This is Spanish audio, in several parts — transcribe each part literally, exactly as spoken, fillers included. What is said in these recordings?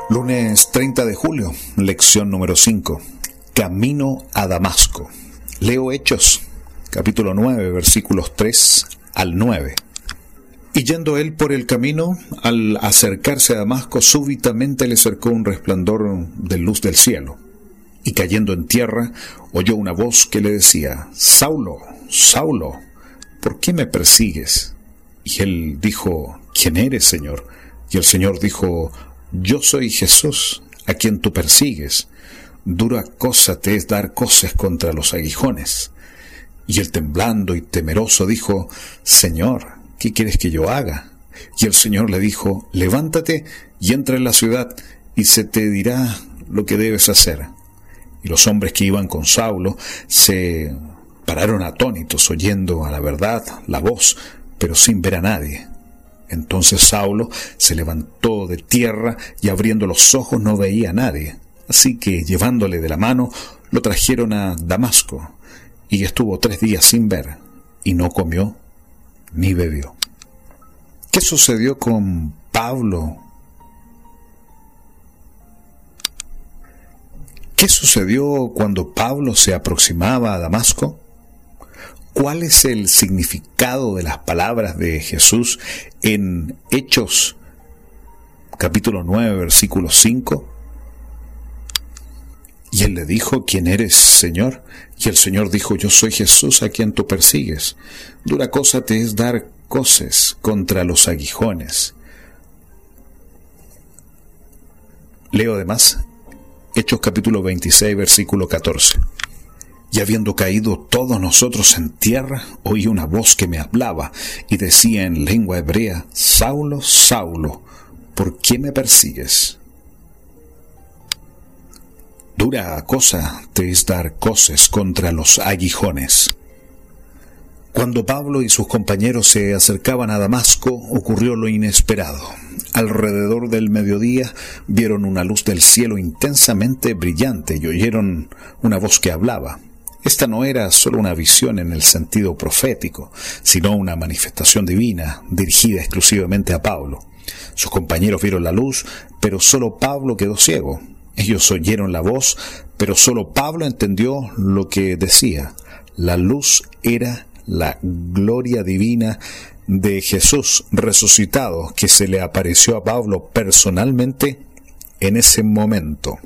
Lunes treinta de julio, lección número cinco. Camino a Damasco. Leo Hechos, capítulo nueve, versículos tres al nueve. Y yendo él por el camino, al acercarse a Damasco, súbitamente le cercó un resplandor de luz del cielo. Y cayendo en tierra, oyó una voz que le decía: Saulo, Saulo, ¿por qué me persigues? Y él dijo: ¿Quién eres, Señor? Y el Señor dijo: Yo soy Jesús, a quien tú persigues. Dura cosa te es dar coces contra los aguijones. Y él, temblando y temeroso, dijo: Señor, ¿qué quieres que yo haga? Y el Señor le dijo: Levántate y entra en la ciudad, y se te dirá lo que debes hacer. Y los hombres que iban con Saulo se pararon atónitos, oyendo a la verdad la voz, pero sin ver a nadie. Entonces Saulo se levantó de tierra y abriendo los ojos no veía a nadie. Así que, llevándole de la mano, lo trajeron a Damasco, y estuvo tres días sin ver, y no comió ni bebió. ¿Qué sucedió con Pablo? ¿Qué sucedió cuando Pablo se aproximaba a Damasco? ¿Cuál es el significado de las palabras de Jesús en Hechos capítulo nueve, versículo cinco? Y él le dijo: ¿Quién eres, Señor? Y el Señor dijo: Yo soy Jesús, a quien tú persigues. Dura cosa te es dar coces contra los aguijones. Leo además Hechos capítulo veintiséis, versículo catorce. Y habiendo caído todos nosotros en tierra, oí una voz que me hablaba y decía en lengua hebrea: Saulo, Saulo, ¿por qué me persigues? Dura cosa te es dar coces contra los aguijones. Cuando Pablo y sus compañeros se acercaban a Damasco, ocurrió lo inesperado. Alrededor del mediodía vieron una luz del cielo intensamente brillante y oyeron una voz que hablaba. Esta no era solo una visión en el sentido profético, sino una manifestación divina dirigida exclusivamente a Pablo. Sus compañeros vieron la luz, pero solo Pablo quedó ciego. Ellos oyeron la voz, pero solo Pablo entendió lo que decía. La luz era la gloria divina de Jesús resucitado, que se le apareció a Pablo personalmente en ese momento.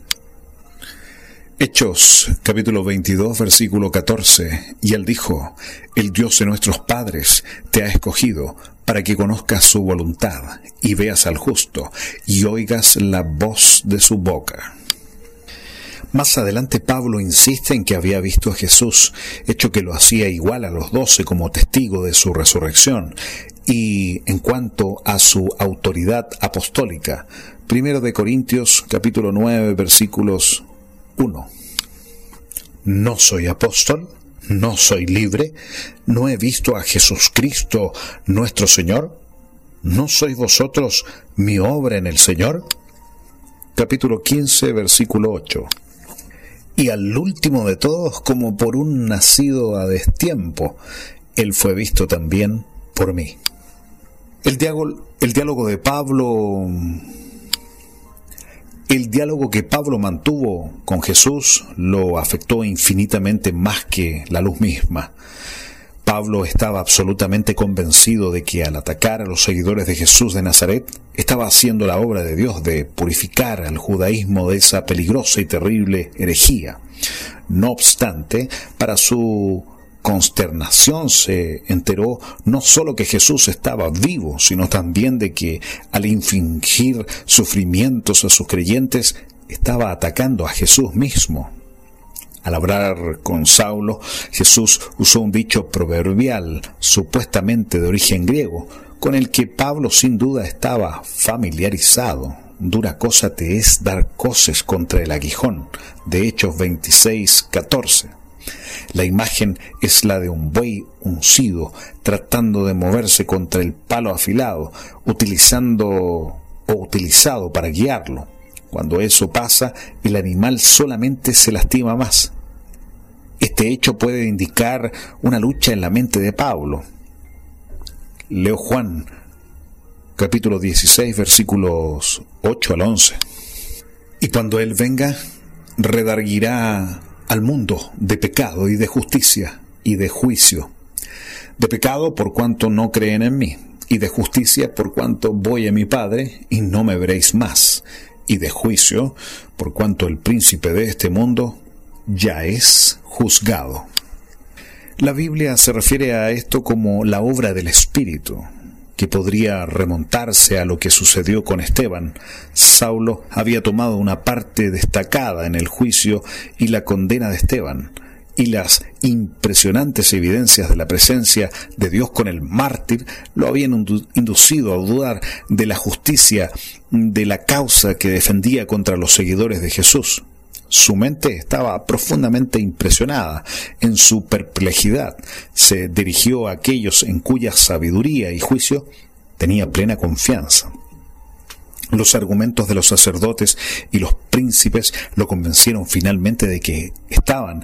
Hechos capítulo veintidós, versículo catorce. Y él dijo: El Dios de nuestros padres te ha escogido para que conozcas su voluntad y veas al justo y oigas la voz de su boca. Más adelante Pablo insiste en que había visto a Jesús, hecho que lo hacía igual a los doce como testigo de su resurrección. Y en cuanto a su autoridad apostólica, primero de Corintios capítulo nueve, versículos uno. ¿No soy apóstol? ¿No soy libre? ¿No he visto a Jesucristo nuestro Señor? ¿No sois vosotros mi obra en el Señor? Capítulo quince, versículo ocho. Y al último de todos, como por un nacido a destiempo, él fue visto también por mí. El diálogo, el diálogo de Pablo... El diálogo que Pablo mantuvo con Jesús lo afectó infinitamente más que la luz misma. Pablo estaba absolutamente convencido de que al atacar a los seguidores de Jesús de Nazaret, estaba haciendo la obra de Dios de purificar al judaísmo de esa peligrosa y terrible herejía. No obstante, para su consternación se enteró no solo que Jesús estaba vivo, sino también de que al infligir sufrimientos a sus creyentes, estaba atacando a Jesús mismo. Al hablar con Saulo, Jesús usó un dicho proverbial, supuestamente de origen griego, con el que Pablo sin duda estaba familiarizado. Dura cosa te es dar coces contra el aguijón, de Hechos veintiséis, catorce. La imagen es la de un buey uncido tratando de moverse contra el palo afilado, utilizando o utilizado para guiarlo. Cuando eso pasa, el animal solamente se lastima más. Este hecho puede indicar una lucha en la mente de Pablo. Leo Juan, capítulo dieciséis, versículos ocho al once. Y cuando Él venga, redarguirá al mundo de pecado y de justicia y de juicio. De pecado por cuanto no creen en mí, y de justicia por cuanto voy a mi Padre y no me veréis más, y de juicio por cuanto el príncipe de este mundo ya es juzgado. La Biblia se refiere a esto como la obra del Espíritu, que podría remontarse a lo que sucedió con Esteban. Saulo había tomado una parte destacada en el juicio y la condena de Esteban, y las impresionantes evidencias de la presencia de Dios con el mártir lo habían inducido a dudar de la justicia de la causa que defendía contra los seguidores de Jesús. Su mente estaba profundamente impresionada. En su perplejidad se dirigió a aquellos en cuya sabiduría y juicio tenía plena confianza. Los argumentos de los sacerdotes y los príncipes lo convencieron finalmente de que estaban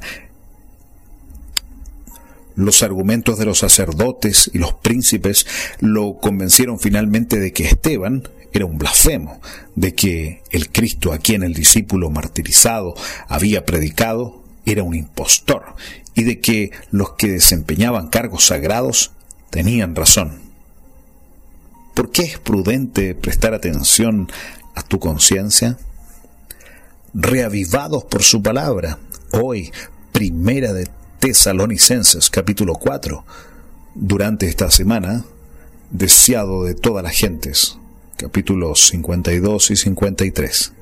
Los argumentos de los sacerdotes y los príncipes lo convencieron finalmente de que Esteban era un blasfemo, de que el Cristo a quien el discípulo martirizado había predicado era un impostor, y de que los que desempeñaban cargos sagrados tenían razón. ¿Por qué es prudente prestar atención a tu conciencia? Reavivados por su palabra, hoy, primera de Tesalonicenses, capítulo cuatro, durante esta semana, deseado de todas las gentes, capítulos cincuenta y dos y cincuenta y tres.